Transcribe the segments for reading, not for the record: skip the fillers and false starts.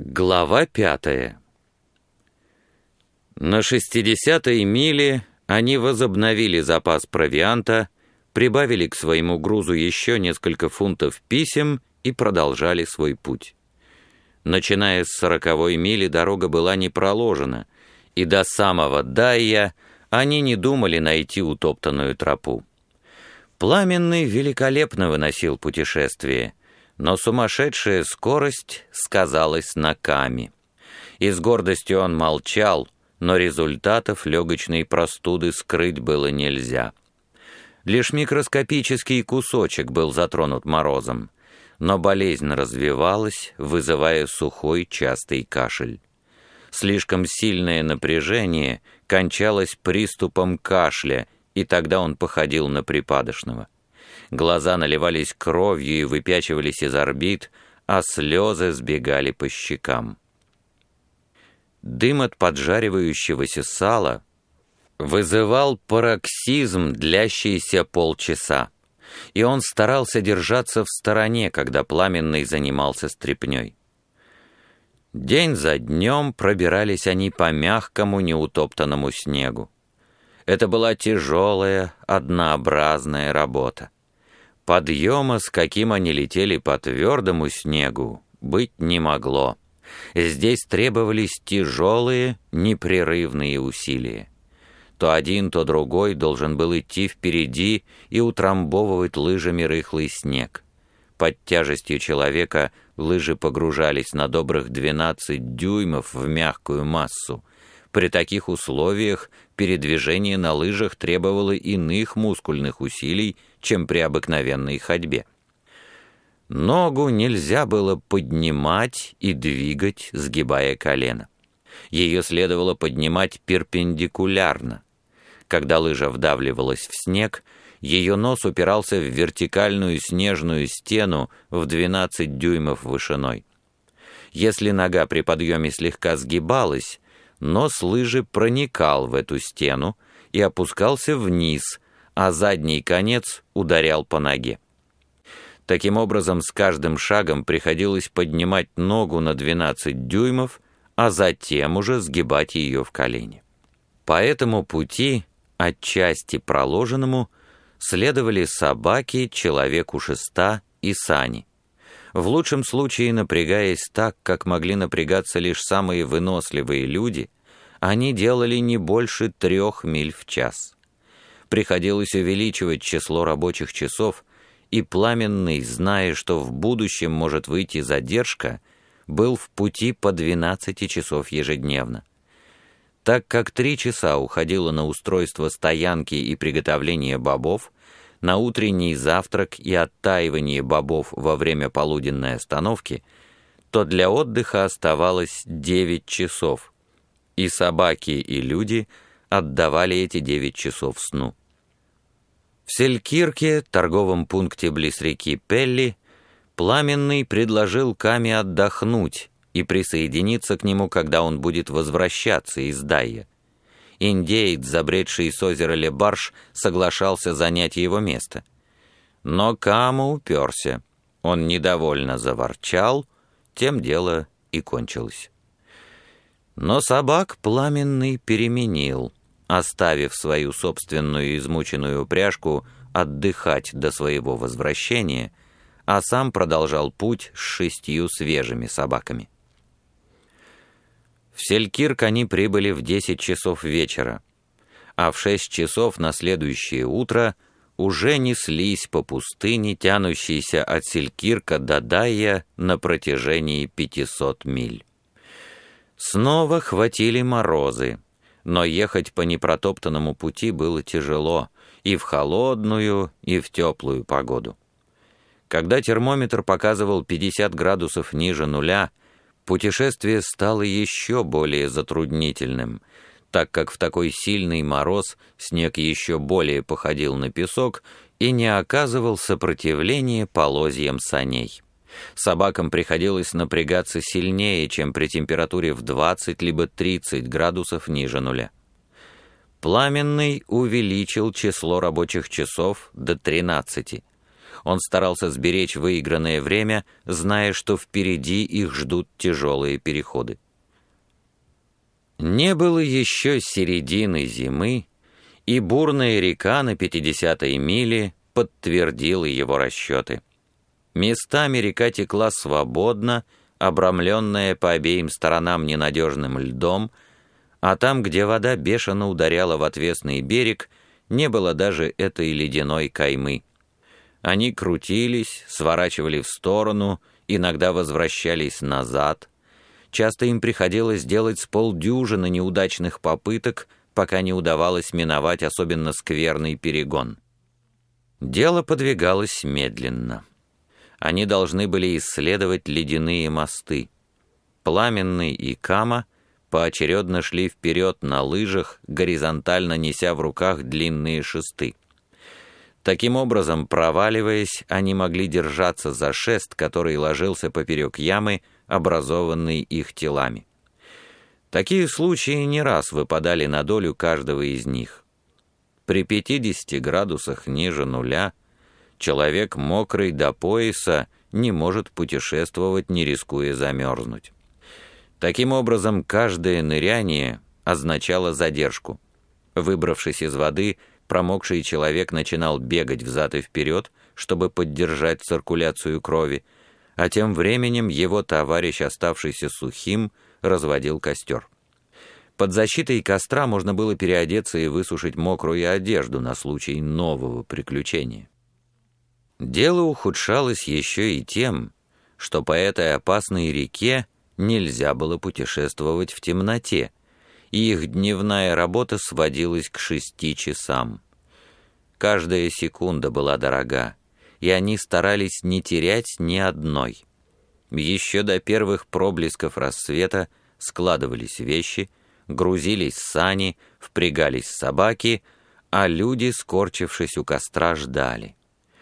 Глава 5. На 60-й миле они возобновили запас провианта, прибавили к своему грузу еще несколько фунтов писем и продолжали свой путь. Начиная с 40-й мили дорога была не проложена, и до самого Дайя они не думали найти утоптанную тропу. Пламенный великолепно выносил путешествие, но сумасшедшая скорость сказалась на Каме. И с гордостью он молчал, но результатов легочной простуды скрыть было нельзя. Лишь микроскопический кусочек был затронут морозом, но болезнь развивалась, вызывая сухой частый кашель. Слишком сильное напряжение кончалось приступом кашля, и тогда он походил на припадочного. Глаза наливались кровью и выпячивались из орбит, а слезы сбегали по щекам. Дым от поджаривающегося сала вызывал пароксизм, длящийся полчаса, и он старался держаться в стороне, когда Пламенный занимался стряпнёй. День за днем пробирались они по мягкому неутоптанному снегу. Это была тяжелая, однообразная работа. Подъема, с каким они летели по твердому снегу, быть не могло. Здесь требовались тяжелые, непрерывные усилия. То один, то другой должен был идти впереди и утрамбовывать лыжами рыхлый снег. Под тяжестью человека лыжи погружались на добрых 12 дюймов в мягкую массу. При таких условиях передвижение на лыжах требовало иных мускульных усилий, чем при обыкновенной ходьбе. Ногу нельзя было поднимать и двигать, сгибая колено. Ее следовало поднимать перпендикулярно. Когда лыжа вдавливалась в снег, ее нос упирался в вертикальную снежную стену в 12 дюймов вышиной. Если нога при подъеме слегка сгибалась, нос лыжи проникал в эту стену и опускался вниз, а задний конец ударял по ноге. Таким образом, с каждым шагом приходилось поднимать ногу на 12 дюймов, а затем уже сгибать ее в колени. По этому пути, отчасти проложенному, следовали собаки, человек у шеста и сани. В лучшем случае, напрягаясь так, как могли напрягаться лишь самые выносливые люди, они делали не больше 3 миль в час. Приходилось увеличивать число рабочих часов, и Пламенный, зная, что в будущем может выйти задержка, был в пути по 12 часов ежедневно. Так как 3 часа уходило на устройство стоянки и приготовление бобов, на утренний завтрак и оттаивание бобов во время полуденной остановки, то для отдыха оставалось 9 часов, и собаки, и люди отдавали эти 9 часов сну. В Селькирке, торговом пункте близ реки Пелли, Пламенный предложил Каме отдохнуть и присоединиться к нему, когда он будет возвращаться из Дайя. Индеец, забредший с озера Лебарш, соглашался занять его место. Но Кама уперся. Он недовольно заворчал, тем дело и кончилось. Но собак Пламенный переменил, оставив свою собственную измученную упряжку отдыхать до своего возвращения, а сам продолжал путь с 6 свежими собаками. В Селькирк они прибыли в 10 часов вечера, а в 6 часов на следующее утро уже неслись по пустыне, тянущейся от Селькирка до Дайя на протяжении 500 миль. Снова хватили морозы, но ехать по непротоптанному пути было тяжело и в холодную, и в теплую погоду. Когда термометр показывал 50 градусов ниже нуля, путешествие стало еще более затруднительным, так как в такой сильный мороз снег еще более походил на песок и не оказывал сопротивления полозьям саней. Собакам приходилось напрягаться сильнее, чем при температуре в 20 либо 30 градусов ниже нуля. Пламенный увеличил число рабочих часов до 13. Он старался сберечь выигранное время, зная, что впереди их ждут тяжелые переходы. Не было еще середины зимы, и бурная река на 50-й миле подтвердила его расчеты. Местами река текла свободно, обрамленная по обеим сторонам ненадежным льдом, а там, где вода бешено ударяла в отвесный берег, не было даже этой ледяной каймы. Они крутились, сворачивали в сторону, иногда возвращались назад. Часто им приходилось делать с полдюжины неудачных попыток, пока не удавалось миновать особенно скверный перегон. Дело подвигалось медленно. Они должны были исследовать ледяные мосты. Пламенный и Кама поочередно шли вперед на лыжах, горизонтально неся в руках длинные шесты. Таким образом, проваливаясь, они могли держаться за шест, который ложился поперек ямы, образованной их телами. Такие случаи не раз выпадали на долю каждого из них. При 50 градусах ниже нуля человек, мокрый до пояса, не может путешествовать, не рискуя замерзнуть. Таким образом, каждое ныряние означало задержку. Выбравшись из воды, промокший человек начинал бегать взад и вперед, чтобы поддержать циркуляцию крови, а тем временем его товарищ, оставшийся сухим, разводил костер. Под защитой костра можно было переодеться и высушить мокрую одежду на случай нового приключения. Дело ухудшалось еще и тем, что по этой опасной реке нельзя было путешествовать в темноте, и их дневная работа сводилась к 6 часам. Каждая секунда была дорога, и они старались не терять ни одной. Еще до первых проблесков рассвета складывались вещи, грузились сани, впрягались собаки, а люди, скорчившись у костра, ждали.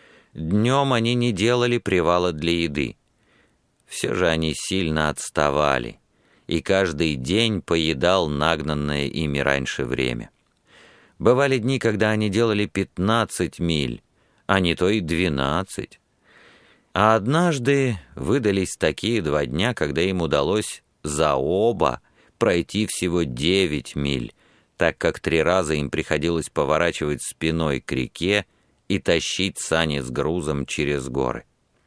Днем они не делали привала для еды. Все же они сильно отставали, и каждый день поедал нагнанное ими раньше время. Бывали дни, когда они делали 15 миль, а не то и 12. А однажды выдались такие 2 дня, когда им удалось за оба пройти всего 9 миль, так как 3 раза им приходилось поворачивать спиной к реке и тащить сани с грузом через горы.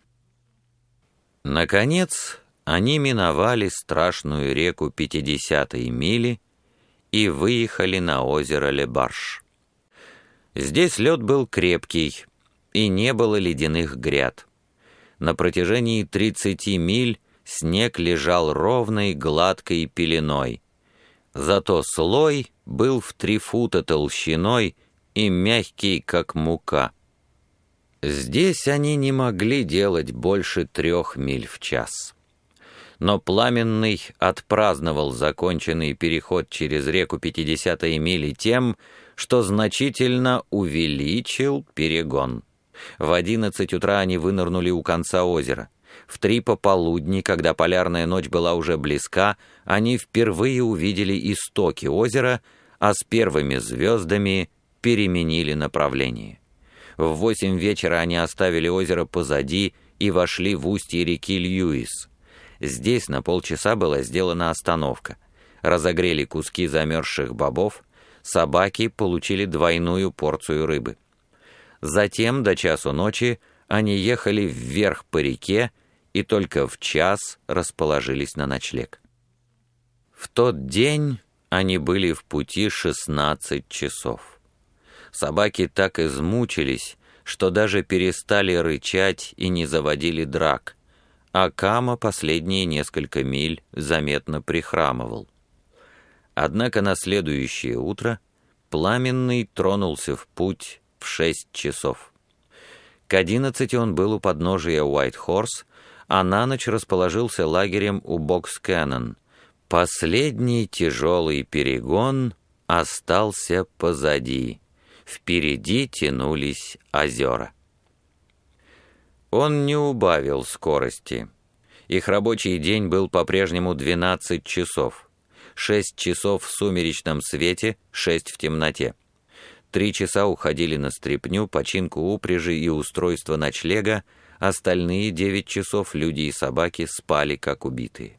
Наконец, они миновали страшную реку 50-й мили и выехали на озеро Ле-Барш. Здесь лед был крепкий, и не было ледяных гряд. На протяжении 30 миль снег лежал ровной гладкой пеленой. Зато слой был в 3 фута толщиной и мягкий, как мука. Здесь они не могли делать больше 3 миль в час. Но Пламенный отпраздновал законченный переход через реку 50-й мили тем, что значительно увеличил перегон. В 11 утра они вынырнули у конца озера. В 3 пополудни, когда полярная ночь была уже близка, они впервые увидели истоки озера, а с первыми звездами переменили направление. В 8 вечера они оставили озеро позади и вошли в устье реки Льюис. Здесь на полчаса была сделана остановка. Разогрели куски замерзших бобов, собаки получили двойную порцию рыбы. Затем до часу ночи они ехали вверх по реке и только в час расположились на ночлег. В тот день они были в пути 16 часов. Собаки так измучились, что даже перестали рычать и не заводили драк, а Кама последние несколько миль заметно прихрамывал. Однако на следующее утро Пламенный тронулся в путь в 6 часов. К 11 он был у подножия Уайт-Хорс, а на ночь расположился лагерем у Бокс-Кэннон. Последний тяжелый перегон остался позади. Впереди тянулись озера. Он не убавил скорости. Их рабочий день был по-прежнему 12 часов. 6 часов в сумеречном свете, 6 в темноте. 3 часа уходили на стряпню, починку упряжи и устройство ночлега, остальные 9 часов люди и собаки спали, как убитые.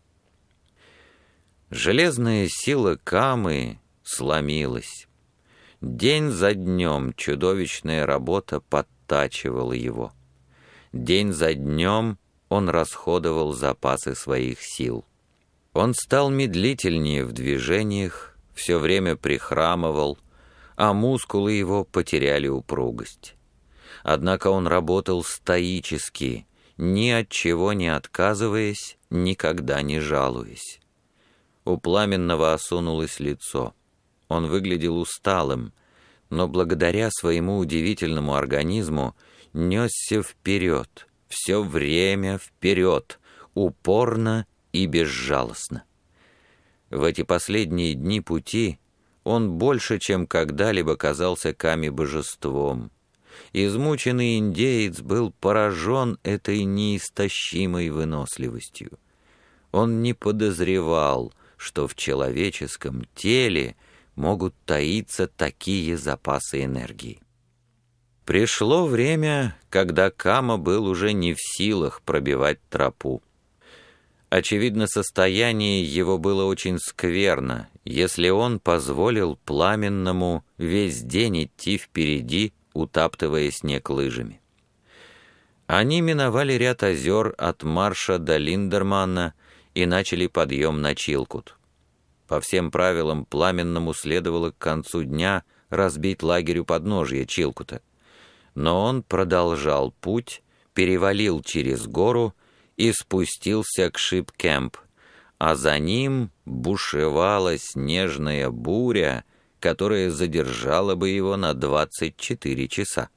Железная сила Камы сломилась. День за днем чудовищная работа подтачивала его. День за днем он расходовал запасы своих сил. Он стал медлительнее в движениях, все время прихрамывал, а мускулы его потеряли упругость. Однако он работал стоически, ни от чего не отказываясь, никогда не жалуясь. У Пламенного осунулось лицо. Он выглядел усталым, но благодаря своему удивительному организму несся вперед, все время вперед, упорно и безжалостно. В эти последние дни пути он больше, чем когда-либо казался Каме божеством. Измученный индеец был поражен этой неистощимой выносливостью. Он не подозревал, что в человеческом теле могут таиться такие запасы энергии. Пришло время, когда Кама был уже не в силах пробивать тропу. Очевидно, состояние его было очень скверно, если он позволил Пламенному весь день идти впереди, утаптывая снег лыжами. Они миновали ряд озер от Марша до Линдерманна и начали подъем на Чилкут. По всем правилам Пламенному следовало к концу дня разбить лагерь у подножия Чилкута. Но он продолжал путь, перевалил через гору и спустился к Шип-Кэмп, а за ним бушевала снежная буря, которая задержала бы его на 24 часа.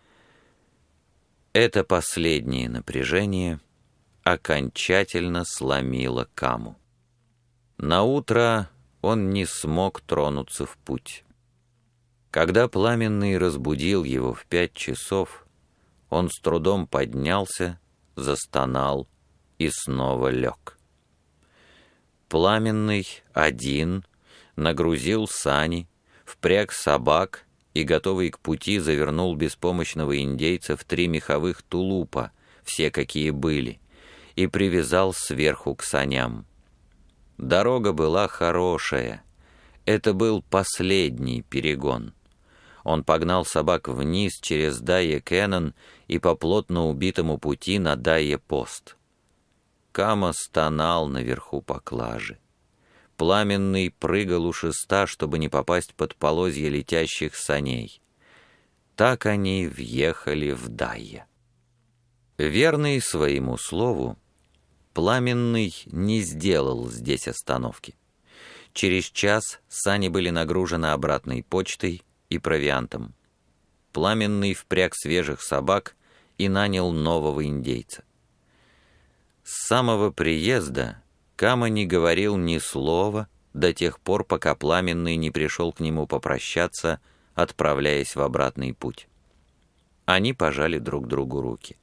Это последнее напряжение окончательно сломило Каму. Наутро он не смог тронуться в путь. Когда Пламенный разбудил его в 5 часов, он с трудом поднялся, застонал и снова лег. Пламенный один нагрузил сани, впряг собак и, готовый к пути, завернул беспомощного индейца в 3 меховых тулупа, все какие были, и привязал сверху к саням. Дорога была хорошая. Это был последний перегон. Он погнал собак вниз через Дайе-Кеннон и по плотно убитому пути на Дайе-Пост. Кама стонал наверху поклажи. Пламенный прыгал у шеста, чтобы не попасть под полозья летящих саней. Так они въехали в Дайе. Верный своему слову, Пламенный не сделал здесь остановки. Через час сани были нагружены обратной почтой и провиантом. Пламенный впряг свежих собак и нанял нового индейца. С самого приезда Кама не говорил ни слова до тех пор, пока Пламенный не пришел к нему попрощаться, отправляясь в обратный путь. Они пожали друг другу руки.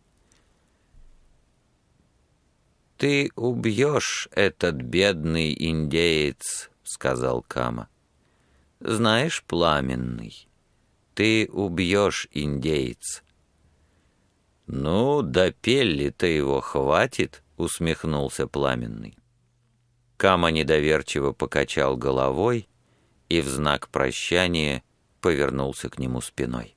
«Ты убьешь этот бедный индеец», — сказал Кама. «Знаешь, Пламенный, ты убьешь индейца». «Ну, до пелли-то его хватит», — усмехнулся Пламенный. Кама недоверчиво покачал головой и в знак прощания повернулся к нему спиной.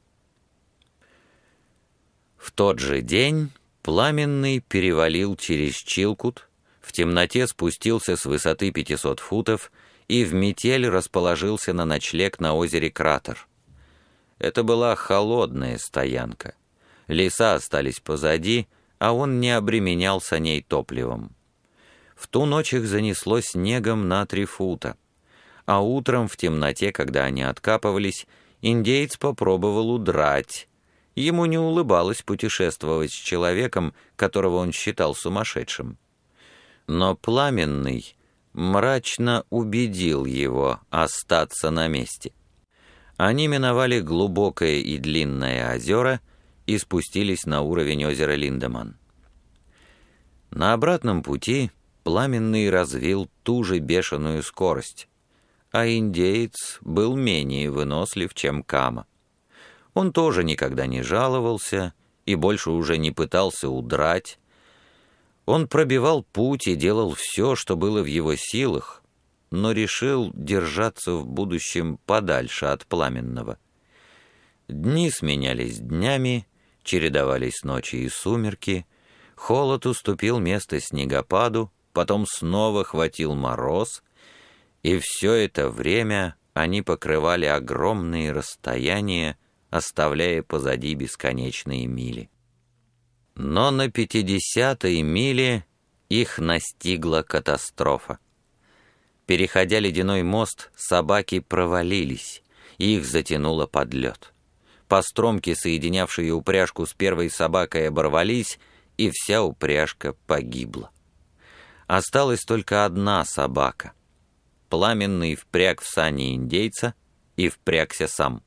В тот же день Пламенный перевалил через Чилкут, в темноте спустился с высоты 500 футов и в метель расположился на ночлег на озере Кратер. Это была холодная стоянка. Леса остались позади, а он не обременял саней топливом. В ту ночь их занесло снегом на 3 фута, а утром в темноте, когда они откапывались, индеец попробовал удрать. Ему не улыбалось путешествовать с человеком, которого он считал сумасшедшим. Но Пламенный мрачно убедил его остаться на месте. Они миновали глубокое и длинное озеро и спустились на уровень озера Линдеман. На обратном пути Пламенный развил ту же бешеную скорость, а индеец был менее вынослив, чем Кама. Он тоже никогда не жаловался и больше уже не пытался удрать. Он пробивал путь и делал все, что было в его силах, но решил держаться в будущем подальше от Пламенного. Дни сменялись днями, чередовались ночи и сумерки, холод уступил место снегопаду, потом снова хватил мороз, и все это время они покрывали огромные расстояния, оставляя позади бесконечные мили. Но на 50-й миле их настигла катастрофа. Переходя ледяной мост, собаки провалились, и их затянуло под лед. Постромки, соединявшие упряжку с первой собакой, оборвались, и вся упряжка погибла. Осталась только одна собака. Пламенный впряг в сани индейца и впрягся сам.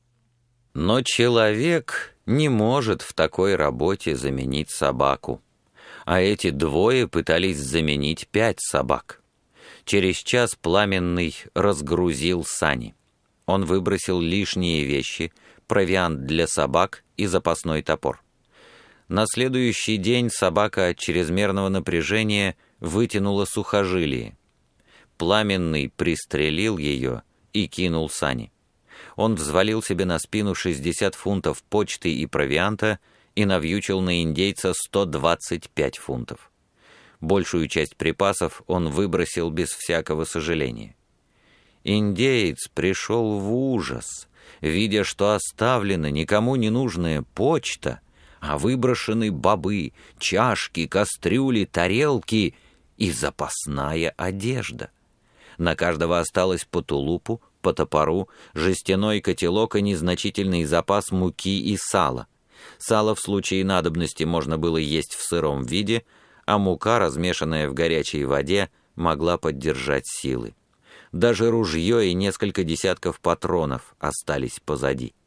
Но человек не может в такой работе заменить собаку, а эти двое пытались заменить 5 собак. Через час Пламенный разгрузил сани. Он выбросил лишние вещи, провиант для собак и запасной топор. На следующий день собака от чрезмерного напряжения вытянула сухожилие. Пламенный пристрелил ее и кинул сани. Он взвалил себе на спину 60 фунтов почты и провианта и навьючил на индейца 125 фунтов. Большую часть припасов он выбросил без всякого сожаления. Индеец пришел в ужас, видя, что оставлена никому не нужная почта, а выброшены бобы, чашки, кастрюли, тарелки и запасная одежда. На каждого осталось по тулупу, по топору, жестяной котелок и незначительный запас муки и сала. Сало в случае надобности можно было есть в сыром виде, а мука, размешанная в горячей воде, могла поддержать силы. Даже ружье и несколько десятков патронов остались позади.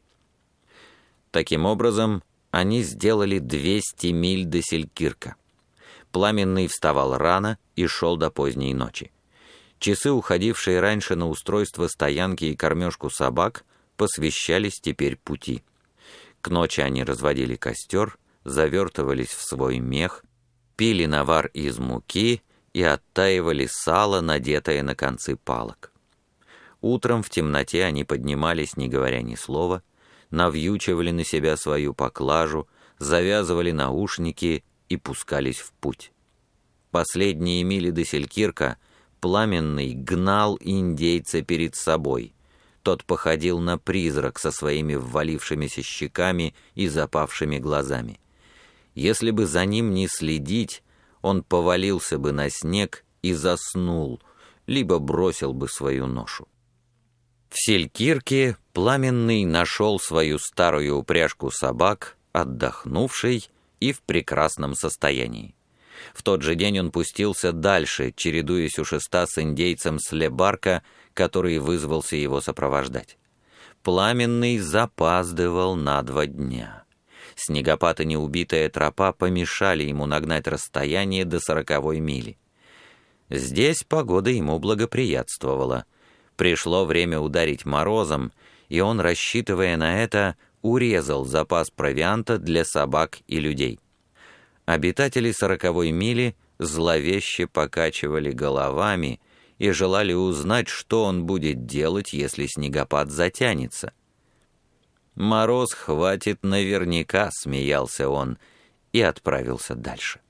Таким образом, они сделали 200 миль до Селькирка. Пламенный вставал рано и шел до поздней ночи. Часы, уходившие раньше на устройство стоянки и кормежку собак, посвящались теперь пути. К ночи они разводили костер, завертывались в свой мех, пили навар из муки и оттаивали сало, надетое на концы палок. Утром в темноте они поднимались, не говоря ни слова, навьючивали на себя свою поклажу, завязывали наушники и пускались в путь. Последние мили до Селькирка Пламенный гнал индейца перед собой. Тот походил на призрак со своими ввалившимися щеками и запавшими глазами. Если бы за ним не следить, он повалился бы на снег и заснул, либо бросил бы свою ношу. В Селькирке Пламенный нашел свою старую упряжку собак, отдохнувшей и в прекрасном состоянии. В тот же день он пустился дальше, чередуясь у шеста с индейцем Слебарка, который вызвался его сопровождать. Пламенный запаздывал на 2 дня. Снегопад и неубитая тропа помешали ему нагнать расстояние до 40-й мили. Здесь погода ему благоприятствовала. Пришло время ударить морозом, и он, рассчитывая на это, урезал запас провианта для собак и людей. Обитатели 40-й мили зловеще покачивали головами и желали узнать, что он будет делать, если снегопад затянется. «Мороз хватит наверняка», — смеялся он, и отправился дальше.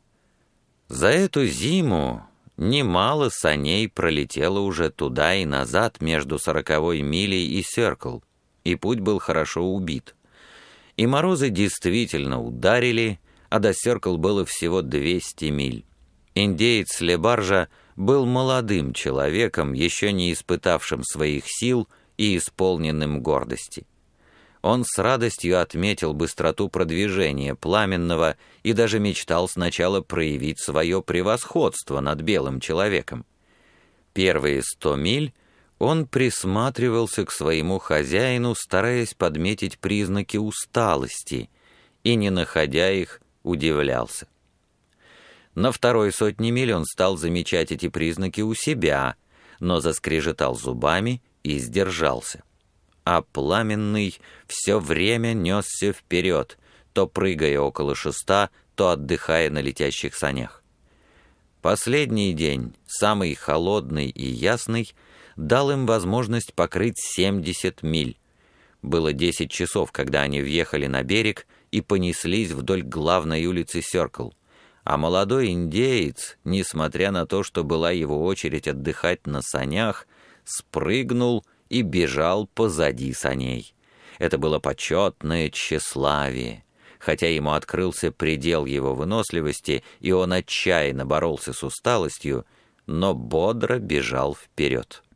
За эту зиму немало саней пролетело уже туда и назад между 40-й милей и Сёркл, и путь был хорошо убит. И морозы действительно ударили, а до Сёркл было всего 200 миль. Индеец Лебаржа был молодым человеком, еще не испытавшим своих сил и исполненным гордости. Он с радостью отметил быстроту продвижения Пламенного и даже мечтал сначала проявить свое превосходство над белым человеком. Первые 100 миль он присматривался к своему хозяину, стараясь подметить признаки усталости, и, не находя их, удивлялся. На 200 миль он стал замечать эти признаки у себя, но заскрежетал зубами и сдержался. А Пламенный все время несся вперед, то прыгая около шеста, то отдыхая на летящих санях. Последний день, самый холодный и ясный, дал им возможность покрыть 70 миль. Было 10 часов, когда они въехали на берег и понеслись вдоль главной улицы Сёркл, а молодой индеец, несмотря на то, что была его очередь отдыхать на санях, спрыгнул и бежал позади саней. Это было почетное тщеславие. Хотя ему открылся предел его выносливости, и он отчаянно боролся с усталостью, но бодро бежал вперед.